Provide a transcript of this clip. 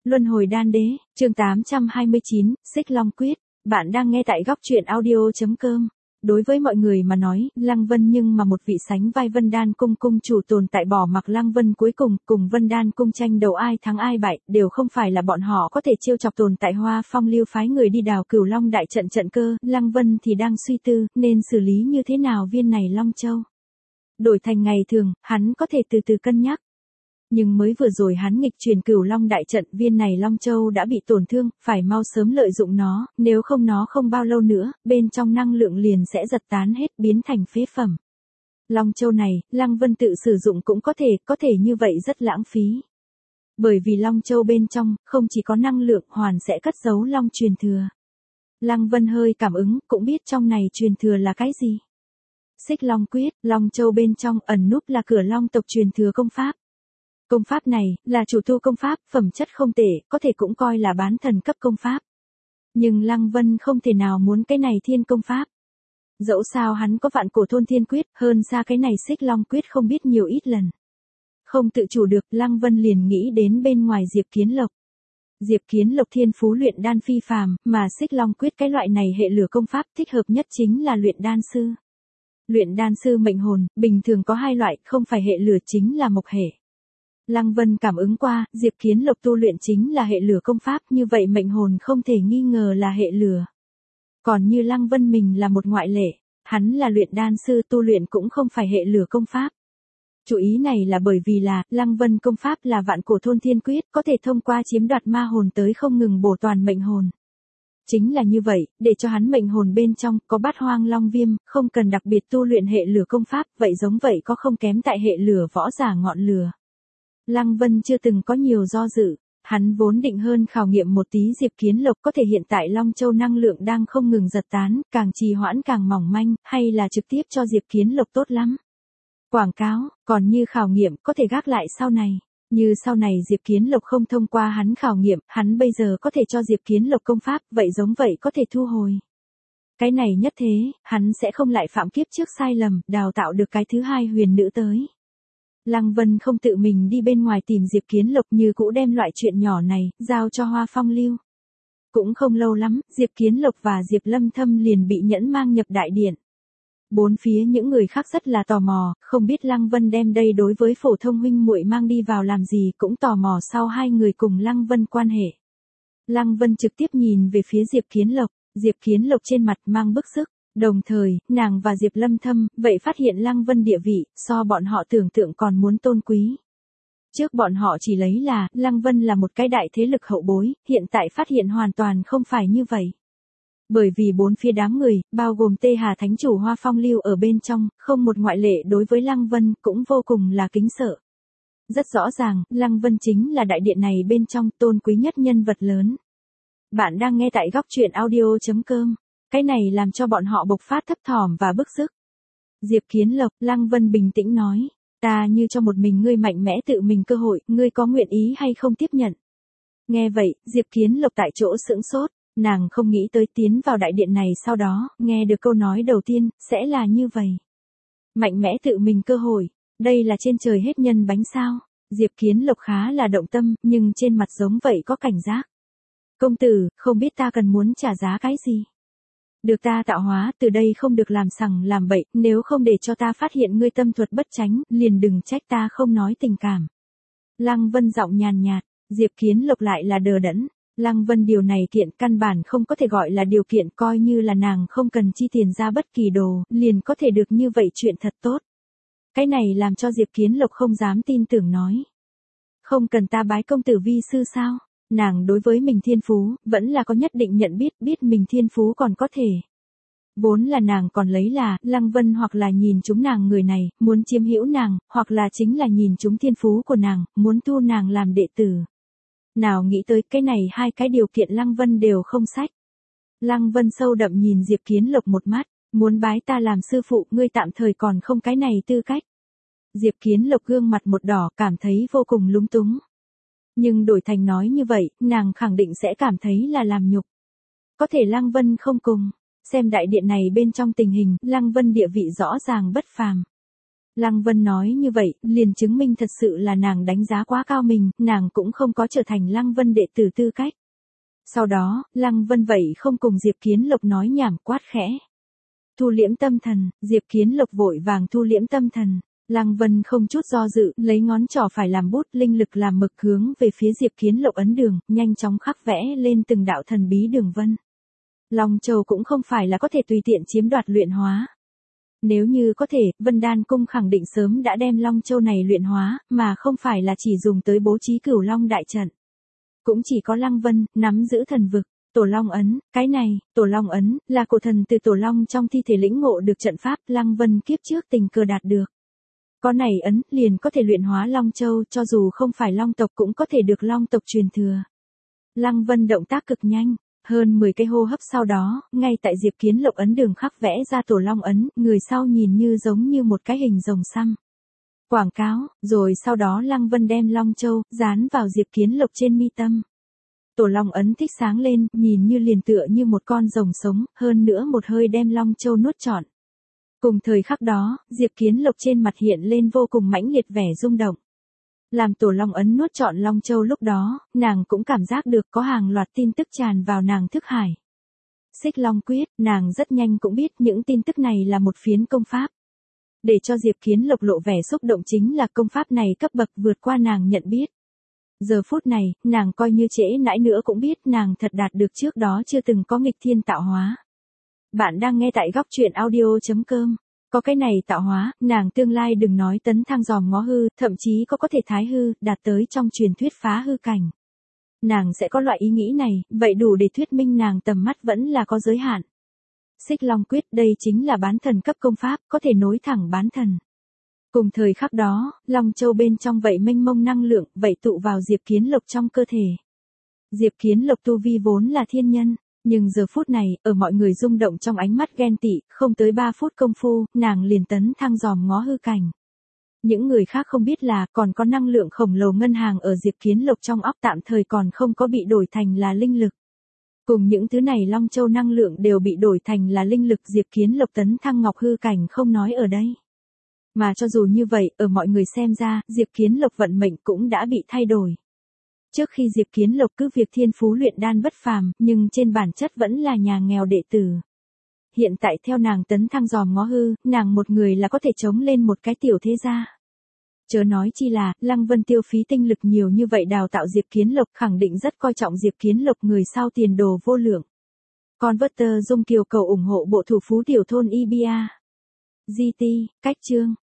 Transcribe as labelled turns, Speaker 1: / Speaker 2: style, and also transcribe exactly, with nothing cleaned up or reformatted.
Speaker 1: Luân hồi đan đế, chương tám trăm hai mươi chín, Xích Long Quyết. Bạn đang nghe tại góc truyện audio.com. Đối với mọi người mà nói, Lăng Vân nhưng mà một vị sánh vai Vân Đan cung cung chủ tồn tại bỏ mặc Lăng Vân cuối cùng cùng Vân Đan cung tranh đấu ai thắng ai bại, đều không phải là bọn họ có thể chiêu chọc tồn tại Hoa Phong Lưu phái người đi đào Cửu Long đại trận trận cơ. Lăng Vân thì đang suy tư, nên xử lý như thế nào viên này Long Châu. Đổi thành ngày thường, hắn có thể từ từ cân nhắc. Nhưng mới vừa rồi hắn nghịch truyền Cửu Long đại trận, viên này Long Châu đã bị tổn thương, phải mau sớm lợi dụng nó, nếu không nó không bao lâu nữa, bên trong năng lượng liền sẽ giật tán hết, biến thành phế phẩm. Long Châu này, Lăng Vân tự sử dụng cũng có thể, có thể như vậy rất lãng phí. Bởi vì Long Châu bên trong, không chỉ có năng lượng, hoàn sẽ cất giấu Long truyền thừa. Lăng Vân hơi cảm ứng, cũng biết trong này truyền thừa là cái gì. Xích Long Quyết, Long Châu bên trong ẩn núp là Cửa Long tộc truyền thừa công pháp. Công pháp này, là chủ tu công pháp, phẩm chất không tệ, có thể cũng coi là bán thần cấp công pháp. Nhưng Lăng Vân không thể nào muốn cái này thiên công pháp. Dẫu sao hắn có vạn cổ thôn thiên quyết, hơn xa cái này Xích Long Quyết không biết nhiều ít lần. Không tự chủ được, Lăng Vân liền nghĩ đến bên ngoài Diệp Kiến Lộc. Diệp Kiến Lộc thiên phú luyện đan phi phàm, mà Xích Long Quyết cái loại này hệ lửa công pháp thích hợp nhất chính là luyện đan sư. Luyện đan sư mệnh hồn, bình thường có hai loại, không phải hệ lửa chính là mộc hệ. Lăng Vân cảm ứng qua, Diệp Kiến Lộc tu luyện chính là hệ lửa công pháp, như vậy mệnh hồn không thể nghi ngờ là hệ lửa. Còn như Lăng Vân mình là một ngoại lệ, hắn là luyện đan sư tu luyện cũng không phải hệ lửa công pháp. Chủ ý này là bởi vì là, Lăng Vân công pháp là vạn cổ thôn thiên quyết, có thể thông qua chiếm đoạt ma hồn tới không ngừng bổ toàn mệnh hồn. Chính là như vậy, để cho hắn mệnh hồn bên trong có bát hoang long viêm, không cần đặc biệt tu luyện hệ lửa công pháp, vậy giống vậy có không kém tại hệ lửa võ giả ngọn lửa. Lăng Vân chưa từng có nhiều do dự, hắn vốn định hơn khảo nghiệm một tí Diệp Kiến Lộc, có thể hiện tại Long Châu năng lượng đang không ngừng giật tán, càng trì hoãn càng mỏng manh, hay là trực tiếp cho Diệp Kiến Lộc tốt lắm. Quảng cáo, còn như khảo nghiệm có thể gác lại sau này. Như sau này Diệp Kiến Lộc không thông qua hắn khảo nghiệm, hắn bây giờ có thể cho Diệp Kiến Lộc công pháp, vậy giống vậy có thể thu hồi. Cái này nhất thế, hắn sẽ không lại phạm kiếp trước sai lầm, đào tạo được cái thứ hai huyền nữ tới. Lăng Vân không tự mình đi bên ngoài tìm Diệp Kiến Lộc, như cũ đem loại chuyện nhỏ này, giao cho Hoa Phong Lưu. Cũng không lâu lắm, Diệp Kiến Lộc và Diệp Lâm Thâm liền bị nhẫn mang nhập đại điện. Bốn phía những người khác rất là tò mò, không biết Lăng Vân đem đây đối với phổ thông huynh muội mang đi vào làm gì, cũng tò mò sau hai người cùng Lăng Vân quan hệ. Lăng Vân trực tiếp nhìn về phía Diệp Kiến Lộc, Diệp Kiến Lộc trên mặt mang bức sức. Đồng thời, nàng và Diệp Lâm Thâm, vậy phát hiện Lăng Vân địa vị, so bọn họ tưởng tượng còn muốn tôn quý. Trước bọn họ chỉ lấy là, Lăng Vân là một cái đại thế lực hậu bối, hiện tại phát hiện hoàn toàn không phải như vậy. Bởi vì bốn phía đám người, bao gồm Tê Hà Thánh Chủ Hoa Phong Lưu ở bên trong, không một ngoại lệ đối với Lăng Vân, cũng vô cùng là kính sợ. Rất rõ ràng, Lăng Vân chính là đại điện này bên trong tôn quý nhất nhân vật lớn. Bạn đang nghe tại góc truyện audio.com. Cái này làm cho bọn họ bộc phát thấp thỏm và bức xúc. Diệp Kiến Lộc, Lăng Vân bình tĩnh nói, ta như cho một mình ngươi mạnh mẽ tự mình cơ hội, ngươi có nguyện ý hay không tiếp nhận. Nghe vậy, Diệp Kiến Lộc tại chỗ sững sốt, nàng không nghĩ tới tiến vào đại điện này sau đó, nghe được câu nói đầu tiên, sẽ là như vậy. Mạnh mẽ tự mình cơ hội, đây là trên trời hết nhân bánh sao. Diệp Kiến Lộc khá là động tâm, nhưng trên mặt giống vậy có cảnh giác. Công tử, không biết ta cần muốn trả giá cái gì. Được ta tạo hóa, từ đây không được làm sằng làm bậy, nếu không để cho ta phát hiện ngươi tâm thuật bất chánh, liền đừng trách ta không nói tình cảm. Lăng Vân giọng nhàn nhạt, Diệp Kiến Lộc lại là đờ đẫn. Lăng Vân điều này kiện căn bản không có thể gọi là điều kiện, coi như là nàng không cần chi tiền ra bất kỳ đồ, liền có thể được như vậy chuyện thật tốt. Cái này làm cho Diệp Kiến Lộc không dám tin tưởng nói. Không cần ta bái công tử vi sư sao? Nàng đối với mình thiên phú, vẫn là có nhất định nhận biết, biết mình thiên phú còn có thể. Vốn là nàng còn lấy là, Lăng Vân hoặc là nhìn chúng nàng người này, muốn chiếm hữu nàng, hoặc là chính là nhìn chúng thiên phú của nàng, muốn thu nàng làm đệ tử. Nào nghĩ tới cái này hai cái điều kiện Lăng Vân đều không sách. Lăng Vân sâu đậm nhìn Diệp Kiến Lộc một mắt, muốn bái ta làm sư phụ, ngươi tạm thời còn không cái này tư cách. Diệp Kiến Lộc gương mặt một đỏ, cảm thấy vô cùng lúng túng. Nhưng đổi thành nói như vậy, nàng khẳng định sẽ cảm thấy là làm nhục. Có thể Lăng Vân không cùng. Xem đại điện này bên trong tình hình, Lăng Vân địa vị rõ ràng bất phàm. Lăng Vân nói như vậy, liền chứng minh thật sự là nàng đánh giá quá cao mình, nàng cũng không có trở thành Lăng Vân đệ tử tư cách. Sau đó, Lăng Vân vậy không cùng Diệp Kiến Lộc nói nhảm, quát khẽ. Thu liễm tâm thần. Diệp Kiến Lộc vội vàng thu liễm tâm thần. Lăng Vân không chút do dự, lấy ngón trỏ phải làm bút, linh lực làm mực hướng về phía Diệp Kiến Lộc ấn đường, nhanh chóng khắc vẽ lên từng đạo thần bí đường vân. Long Châu cũng không phải là có thể tùy tiện chiếm đoạt luyện hóa. Nếu như có thể, Vân Đan Cung khẳng định sớm đã đem Long Châu này luyện hóa, mà không phải là chỉ dùng tới bố trí Cửu Long đại trận. Cũng chỉ có Lăng Vân, nắm giữ thần vực, Tổ Long ấn, cái này, Tổ Long ấn, là cổ thần từ Tổ Long trong thi thể lĩnh ngộ được trận pháp, Lăng Vân kiếp trước tình cờ đạt được. Có này ấn, liền có thể luyện hóa Long Châu, cho dù không phải Long tộc cũng có thể được Long tộc truyền thừa. Lăng Vân động tác cực nhanh, hơn mười cái hô hấp sau đó, ngay tại Diệp Kiến Lộc ấn đường khắc vẽ ra Tổ Long ấn, người sau nhìn như giống như một cái hình rồng xăm. Quảng cáo, rồi sau đó Lăng Vân đem Long Châu, dán vào Diệp Kiến Lộc trên mi tâm. Tổ Long ấn thích sáng lên, nhìn như liền tựa như một con rồng sống, hơn nữa một hơi đem Long Châu nuốt trọn. Cùng thời khắc đó, Diệp Kiến Lộc trên mặt hiện lên vô cùng mãnh liệt vẻ rung động. Làm Tổ Long ấn nuốt trọn Long Châu lúc đó, nàng cũng cảm giác được có hàng loạt tin tức tràn vào nàng thức hải. Xích Long quyết, nàng rất nhanh cũng biết những tin tức này là một phiến công pháp. Để cho Diệp Kiến Lộc lộ vẻ xúc động chính là công pháp này cấp bậc vượt qua nàng nhận biết. Giờ phút này, nàng coi như trễ nãi nữa cũng biết nàng thật đạt được trước đó chưa từng có nghịch thiên tạo hóa. Bạn đang nghe tại góc truyện audio chấm com. Có cái này tạo hóa, nàng tương lai đừng nói tấn thăng dòm ngó hư, thậm chí có có thể thái hư, đạt tới trong truyền thuyết phá hư cảnh. Nàng sẽ có loại ý nghĩ này, vậy đủ để thuyết minh nàng tầm mắt vẫn là có giới hạn. Xích Long quyết, đây chính là bán thần cấp công pháp, có thể nối thẳng bán thần. Cùng thời khắc đó, Long Châu bên trong vậy mênh mông năng lượng, vậy tụ vào Diệp Kiến Lộc trong cơ thể. Diệp Kiến Lộc tu vi vốn là thiên nhân, nhưng giờ phút này, ở mọi người rung động trong ánh mắt ghen tị, không tới ba phút công phu, nàng liền tấn thăng dòm ngó hư cảnh. Những người khác không biết là còn có năng lượng khổng lồ ngân hàng ở Diệp Kiến Lộc trong óc tạm thời còn không có bị đổi thành là linh lực. Cùng những thứ này Long Châu năng lượng đều bị đổi thành là linh lực, Diệp Kiến Lộc tấn thăng ngọc hư cảnh không nói ở đây. Mà cho dù như vậy, ở mọi người xem ra, Diệp Kiến Lộc vận mệnh cũng đã bị thay đổi. Trước khi Diệp Kiến Lộc cứ việc thiên phú luyện đan bất phàm, nhưng trên bản chất vẫn là nhà nghèo đệ tử. Hiện tại theo nàng tấn thăng dòm ngó hư, nàng một người là có thể chống lên một cái tiểu thế gia. Chớ nói chi là, Lăng Vân tiêu phí tinh lực nhiều như vậy đào tạo Diệp Kiến Lộc, khẳng định rất coi trọng Diệp Kiến Lộc người sau tiền đồ vô lượng. Converter Dung Kiều cầu ủng hộ bộ thủ phú tiểu thôn Ibia. giê tê, cách chương.